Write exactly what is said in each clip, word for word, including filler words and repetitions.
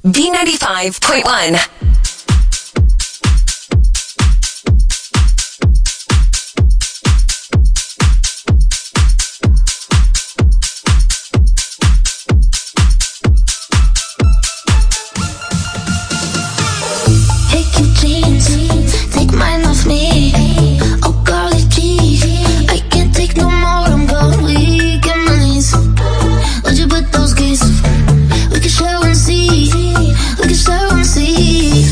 B ninety-five point one. We can share and see.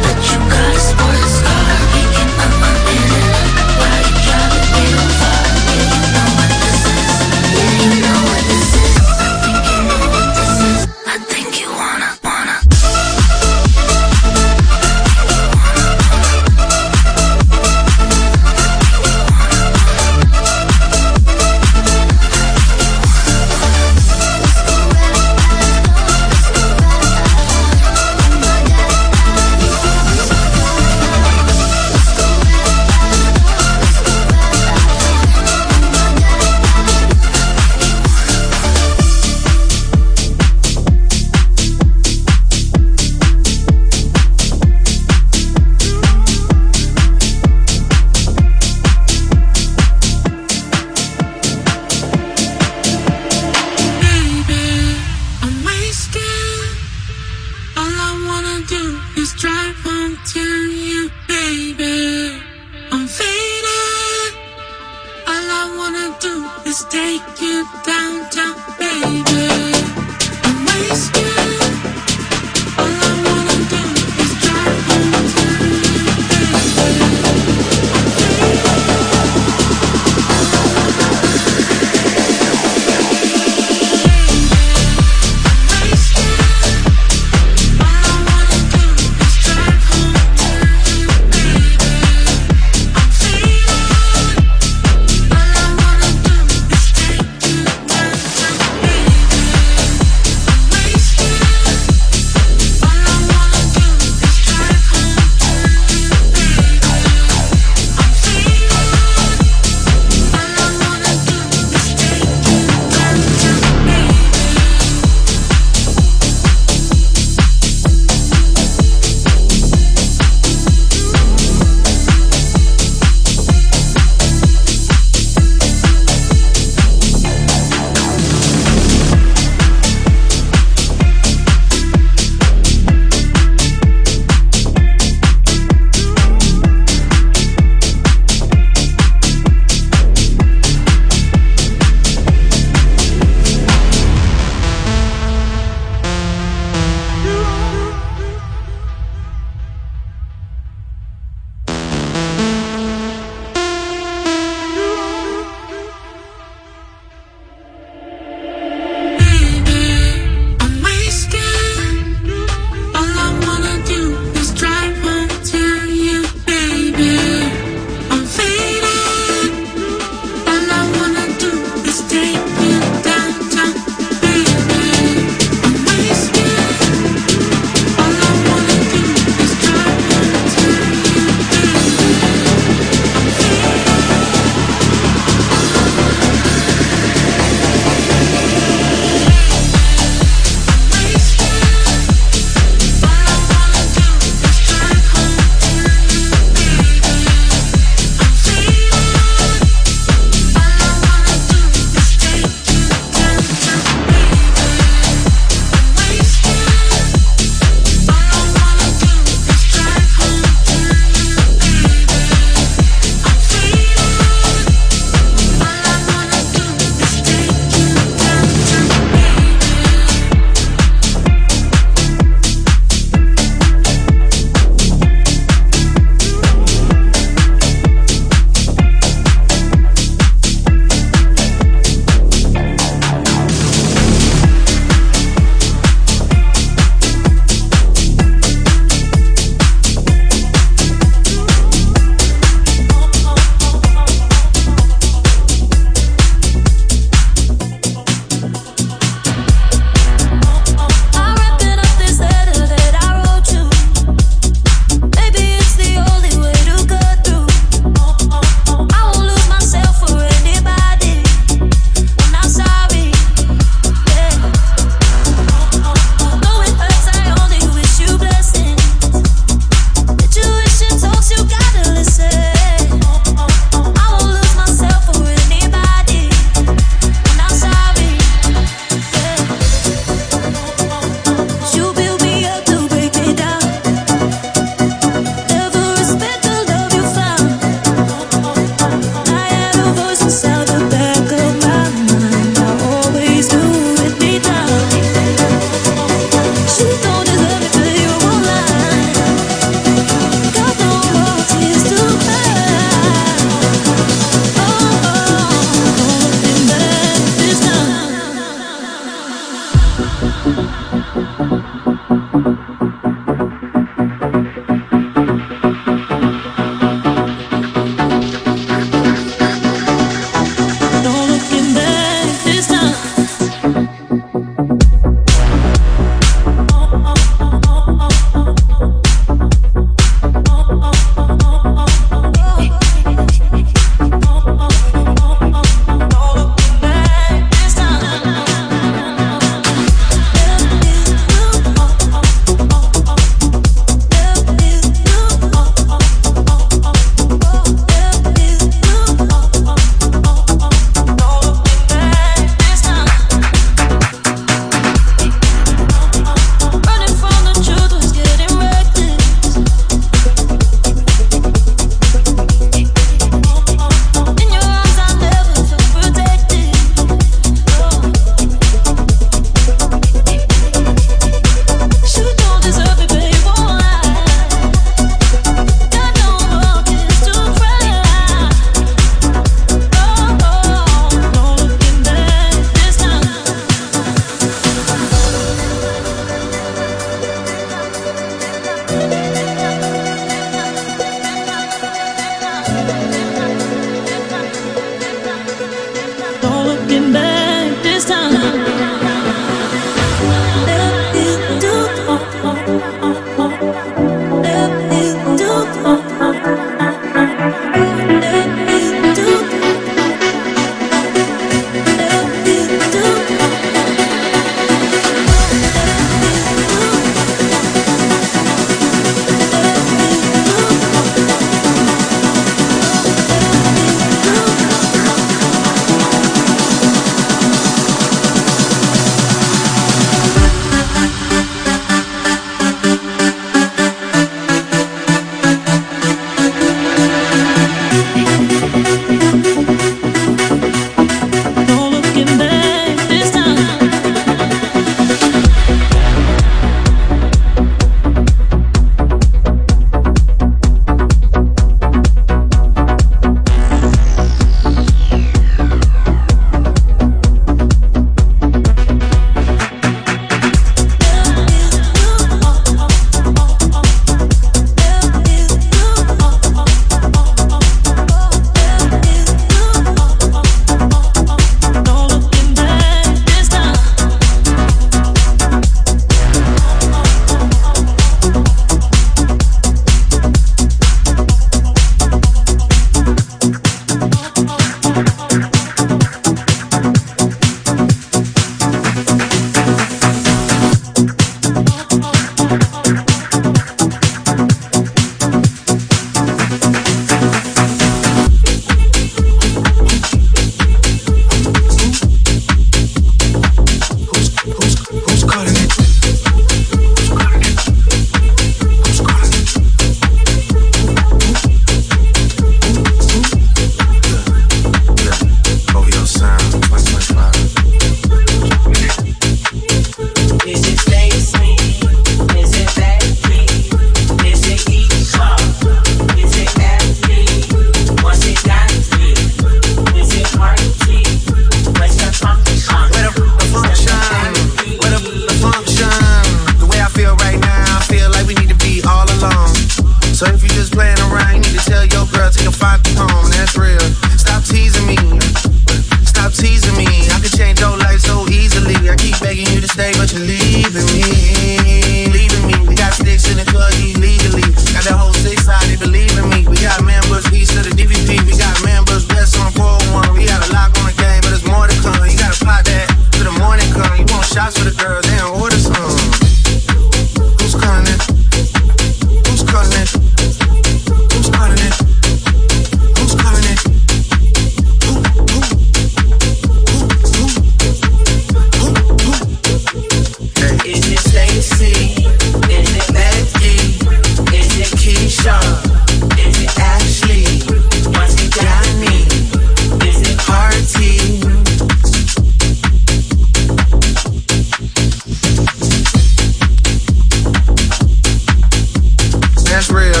real.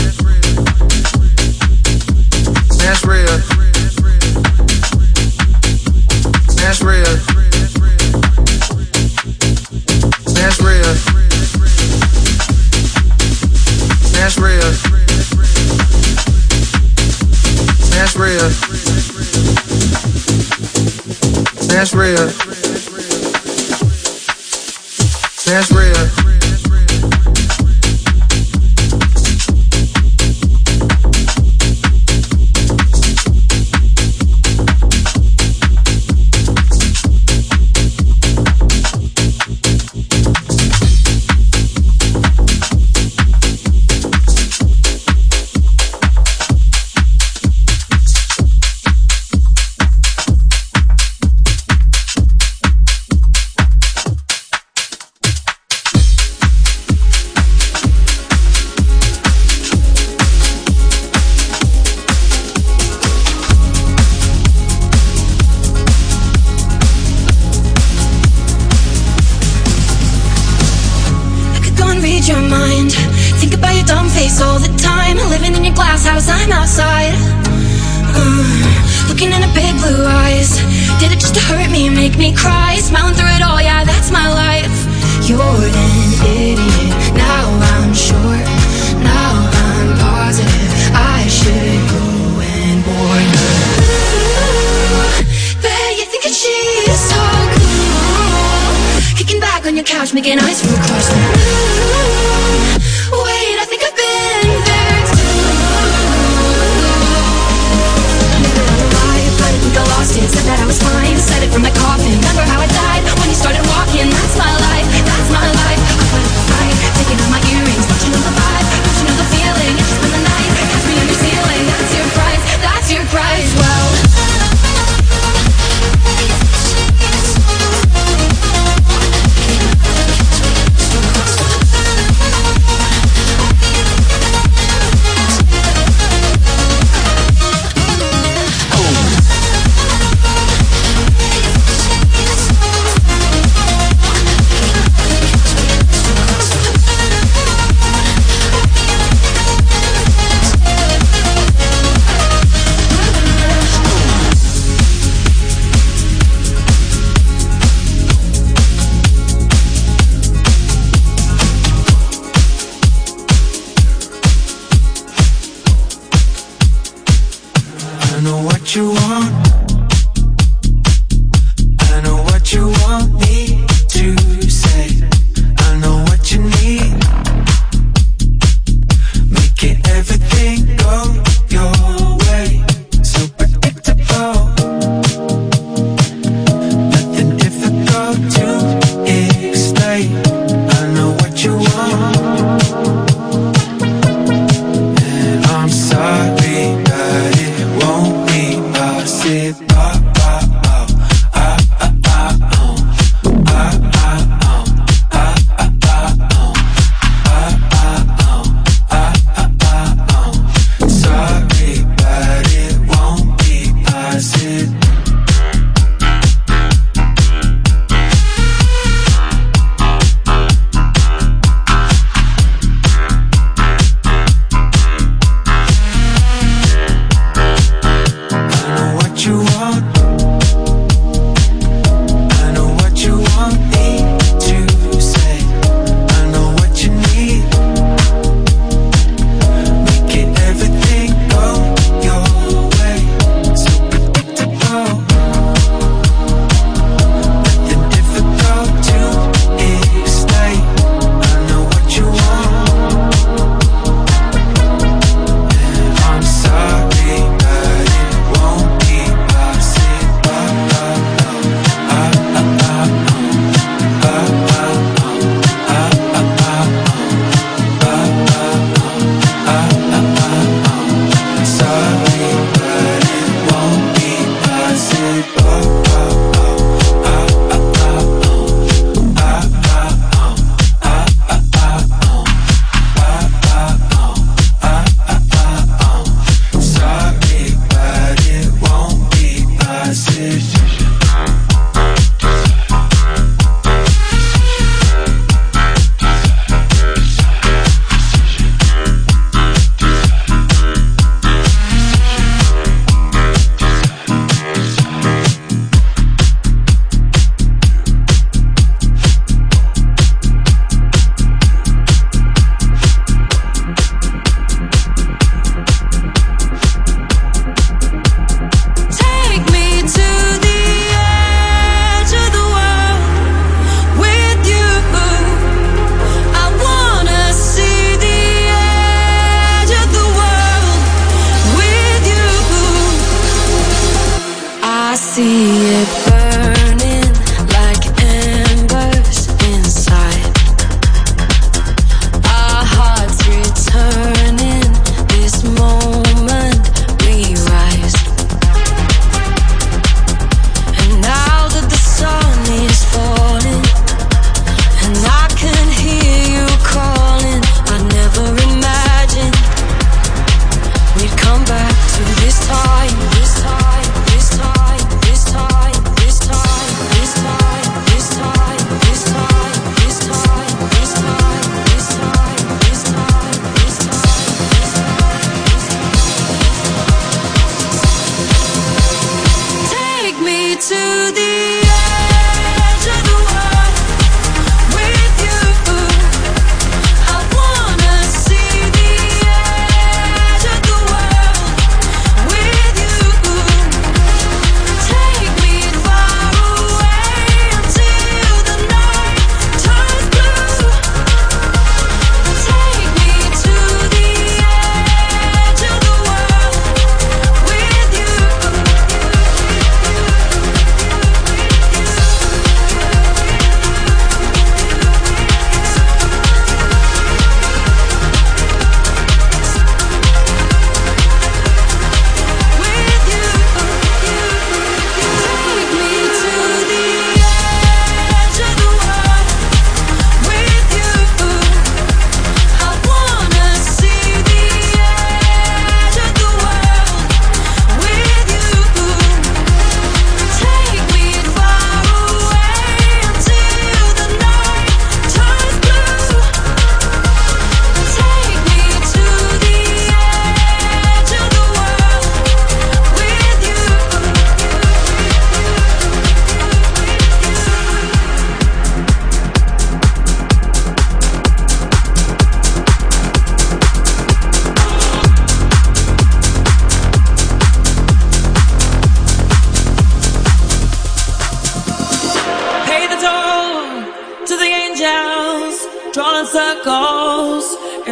That's real. That's real. That's real. That's real. That's real. That's real. That's real.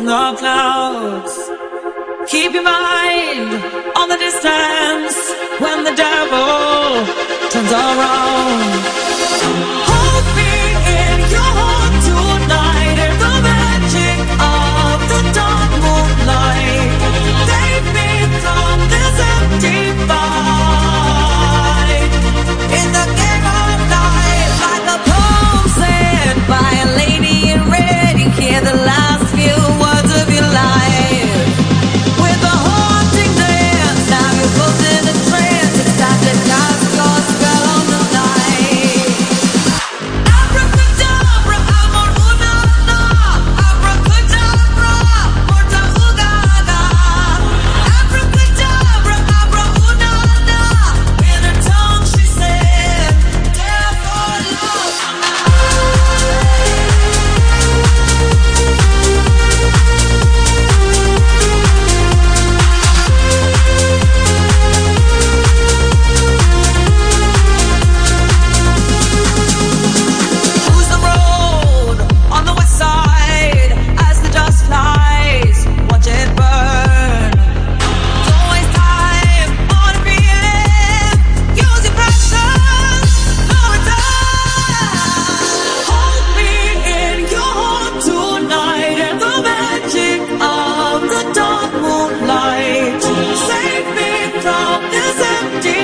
in the clouds. Keep your mind on the distance when the devil turns around. Hold me in your heart tonight in the magic of the dark moonlight. Save me from this empty fight. In the game of life, like a poem said by a lady in red, you hear the last few words of your life. With a haunting dance, now you're both in a trance. It's time to cast your spell on the night. Abracadabra, amor una na. Abracadabra, morta ugaga. Abracadabra, abra una na. In her tongue she said, dare for love Who's the road on the west side as the dust flies? Watch it burn. Don't waste time on a feeling. Use your passion, slow it down. Hold me in your heart tonight in the magic of the dark moonlight. Save me from this empty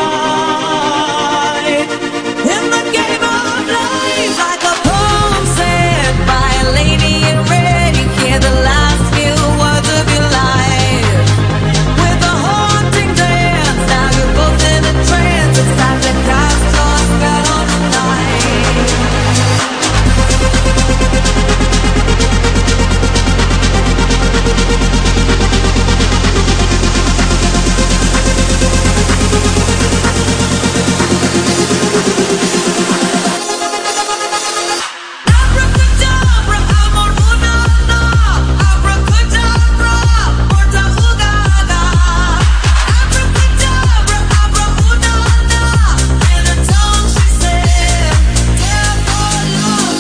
fight. In the game of life, like a poem said by a lady in red, you hear the last few words of your life. With a haunting dance, now you're both in a trance. It's time to cast your spell on the night. Abracadabra, amor una na. Abracadabra, morta ugaga. Abracadabra, abra una na. In her tongue she said, dare for love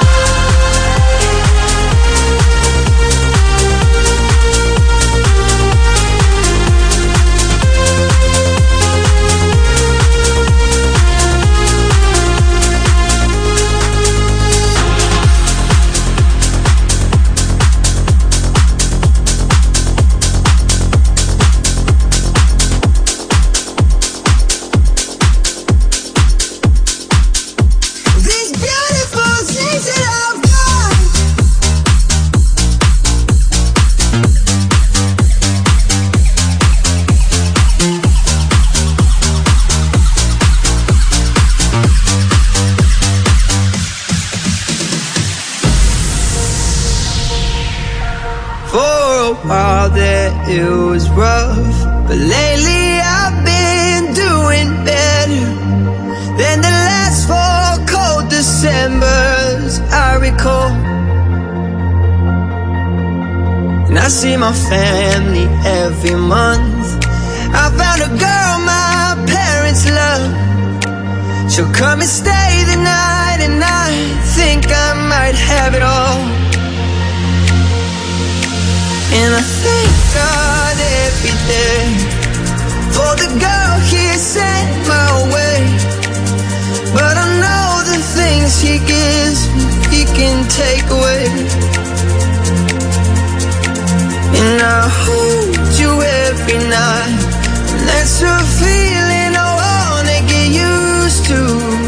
These beautiful things that I've got. For a while there it was rough, but lately I've been doing better than the last four cold Decembers I recall. And I see my family every month. I found a girl my parents love. She'll come and stay the night, and I think I might have it all. And I thank God every day for the girl He sent my way. But I know the things He gives me, He can take away. And I hold you every night, and that's a feeling I wanna get used to.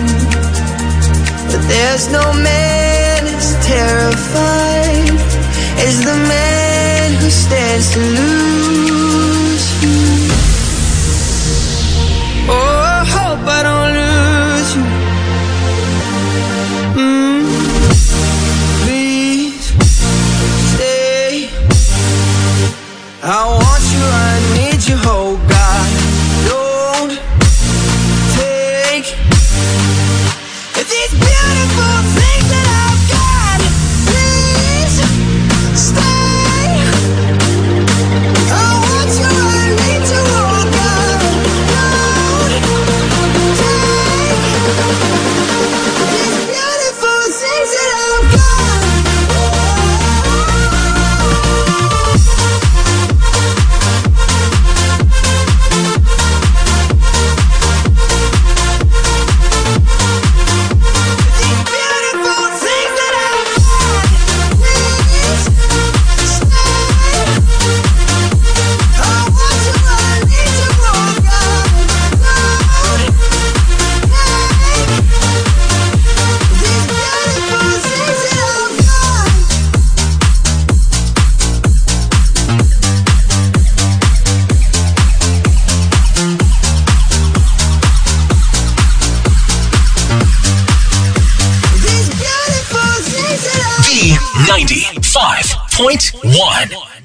But there's no man as terrified as the man who stands to lose you. Oh, I hope I don't lose you. Mm. Please stay. I want you, I need you, oh God. Don't take these beautiful things that I've got. Please stay. I want you, I need you, oh God. Don't take these beautiful things that I've got. ninety-five point one.